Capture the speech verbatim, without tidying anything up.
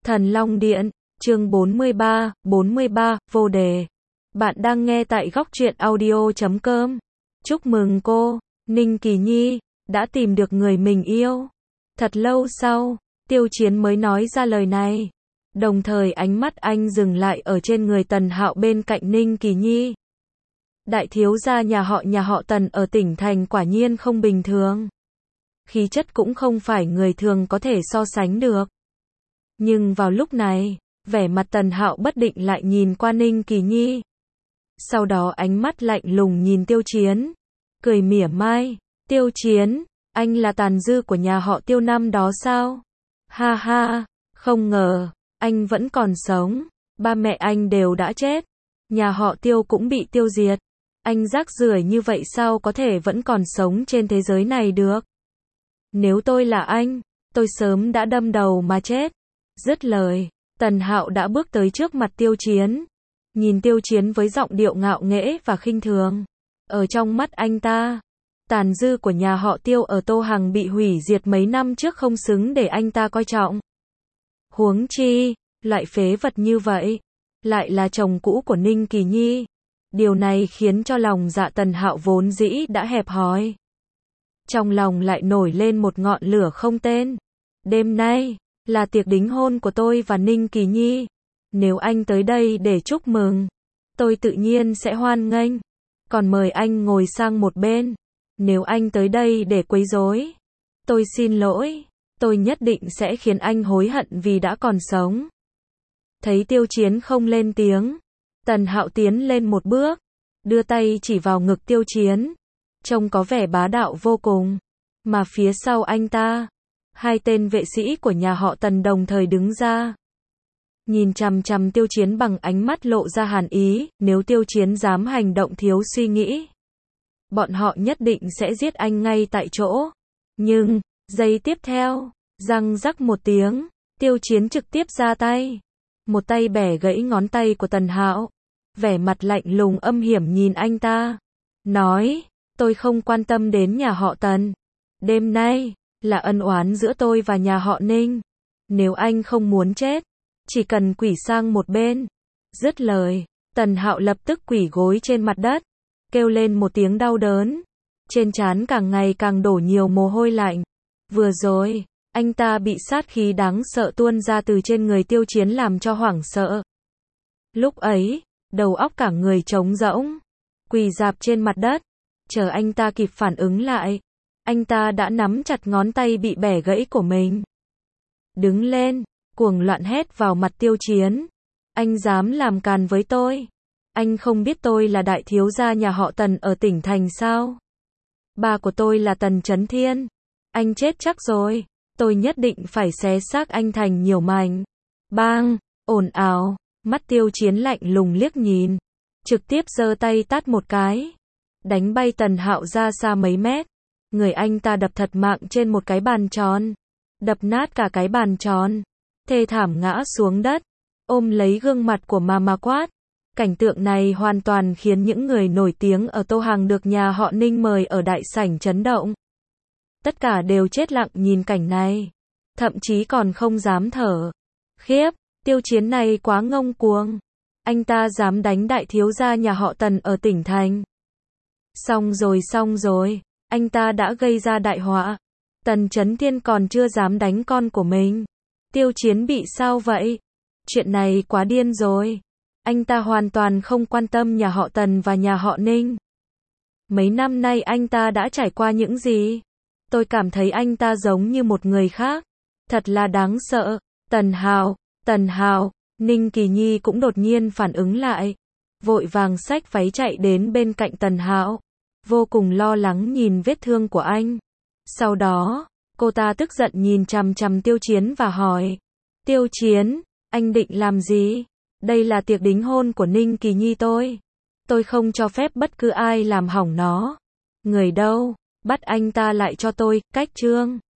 Thần Long Điện, chương bốn mươi ba, bốn mươi ba, vô đề. Bạn đang nghe tại góc truyện audio chấm com. Chúc mừng cô, Ninh Kỳ Nhi, đã tìm được người mình yêu. Thật lâu sau, Tiêu Chiến mới nói ra lời này. Đồng thời ánh mắt anh dừng lại ở trên người Tần Hạo bên cạnh Ninh Kỳ Nhi. Đại thiếu gia nhà họ nhà họ Tần ở tỉnh thành quả nhiên không bình thường. Khí chất cũng không phải người thường có thể so sánh được. Nhưng vào lúc này, vẻ mặt Tần Hạo bất định lại nhìn qua Ninh Kỳ Nhi. Sau đó ánh mắt lạnh lùng nhìn Tiêu Chiến, cười mỉa mai, Tiêu Chiến, anh là tàn dư của nhà họ Tiêu năm đó sao? Ha ha, không ngờ, anh vẫn còn sống, ba mẹ anh đều đã chết, nhà họ Tiêu cũng bị tiêu diệt, anh rác rưởi như vậy sao có thể vẫn còn sống trên thế giới này được? Nếu tôi là anh, tôi sớm đã đâm đầu mà chết. Dứt lời, Tần Hạo đã bước tới trước mặt Tiêu Chiến. Nhìn Tiêu Chiến với giọng điệu ngạo nghễ và khinh thường. Ở trong mắt anh ta, tàn dư của nhà họ Tiêu ở Tô Hằng bị hủy diệt mấy năm trước không xứng để anh ta coi trọng. Huống chi, loại phế vật như vậy, lại là chồng cũ của Ninh Kỳ Nhi. Điều này khiến cho lòng dạ Tần Hạo vốn dĩ đã hẹp hòi. Trong lòng lại nổi lên một ngọn lửa không tên. Đêm nay là tiệc đính hôn của tôi và Ninh Kỳ Nhi. Nếu anh tới đây để chúc mừng, tôi tự nhiên sẽ hoan nghênh. Còn mời anh ngồi sang một bên. Nếu anh tới đây để quấy rối, tôi xin lỗi. Tôi nhất định sẽ khiến anh hối hận vì đã còn sống. Thấy Tiêu Chiến không lên tiếng, Tần Hạo tiến lên một bước, đưa tay chỉ vào ngực Tiêu Chiến. Trông có vẻ bá đạo vô cùng. Mà phía sau anh ta, hai tên vệ sĩ của nhà họ Tần đồng thời đứng ra. Nhìn chằm chằm Tiêu Chiến bằng ánh mắt lộ ra hàn ý, nếu Tiêu Chiến dám hành động thiếu suy nghĩ, bọn họ nhất định sẽ giết anh ngay tại chỗ. Nhưng, giây tiếp theo, răng rắc một tiếng, Tiêu Chiến trực tiếp ra tay. Một tay bẻ gãy ngón tay của Tần Hạo. Vẻ mặt lạnh lùng âm hiểm nhìn anh ta. Nói, tôi không quan tâm đến nhà họ Tần. Đêm nay là ân oán giữa tôi và nhà họ Ninh. Nếu anh không muốn chết, chỉ cần quỳ sang một bên. Dứt lời, Tần Hạo lập tức quỳ gối trên mặt đất, kêu lên một tiếng đau đớn. Trên trán càng ngày càng đổ nhiều mồ hôi lạnh. Vừa rồi, anh ta bị sát khí đáng sợ tuôn ra từ trên người Tiêu Chiến làm cho hoảng sợ. Lúc ấy, đầu óc cả người trống rỗng, quỳ rạp trên mặt đất. Chờ anh ta kịp phản ứng lại, anh ta đã nắm chặt ngón tay bị bẻ gãy của mình. Đứng lên, cuồng loạn hét vào mặt Tiêu Chiến. Anh dám làm càn với tôi? Anh không biết tôi là đại thiếu gia nhà họ Tần ở tỉnh thành sao? Ba của tôi là Tần Chấn Thiên. Anh chết chắc rồi. Tôi nhất định phải xé xác anh thành nhiều mảnh. Bang, ồn ào, mắt Tiêu Chiến lạnh lùng liếc nhìn, trực tiếp giơ tay tát một cái, đánh bay Tần Hạo ra xa mấy mét. Người anh ta đập thật mạng trên một cái bàn tròn, đập nát cả cái bàn tròn, thê thảm ngã xuống đất, ôm lấy gương mặt của Mama quát. Cảnh tượng này hoàn toàn khiến những người nổi tiếng ở Tô Hằng được nhà họ Ninh mời ở đại sảnh chấn động. Tất cả đều chết lặng nhìn cảnh này, thậm chí còn không dám thở. Khiếp, Tiêu Chiến này quá ngông cuồng. Anh ta dám đánh đại thiếu gia nhà họ Tần ở tỉnh thành. Xong rồi xong rồi, anh ta đã gây ra đại họa. Tần Chấn Thiên còn chưa dám đánh con của mình. Tiêu Chiến bị sao vậy? Chuyện này quá điên rồi. Anh ta hoàn toàn không quan tâm nhà họ Tần và nhà họ Ninh. Mấy năm nay anh ta đã trải qua những gì? Tôi cảm thấy anh ta giống như một người khác. Thật là đáng sợ. Tần Hạo, Tần Hạo, Ninh Kỳ Nhi cũng đột nhiên phản ứng lại. Vội vàng xách váy chạy đến bên cạnh Tần Hạo. Vô cùng lo lắng nhìn vết thương của anh. Sau đó, cô ta tức giận nhìn chằm chằm Tiêu Chiến và hỏi. Tiêu Chiến, anh định làm gì? Đây là tiệc đính hôn của Ninh Kỳ Nhi tôi. Tôi không cho phép bất cứ ai làm hỏng nó. Người đâu? Bắt anh ta lại cho tôi, cách trương.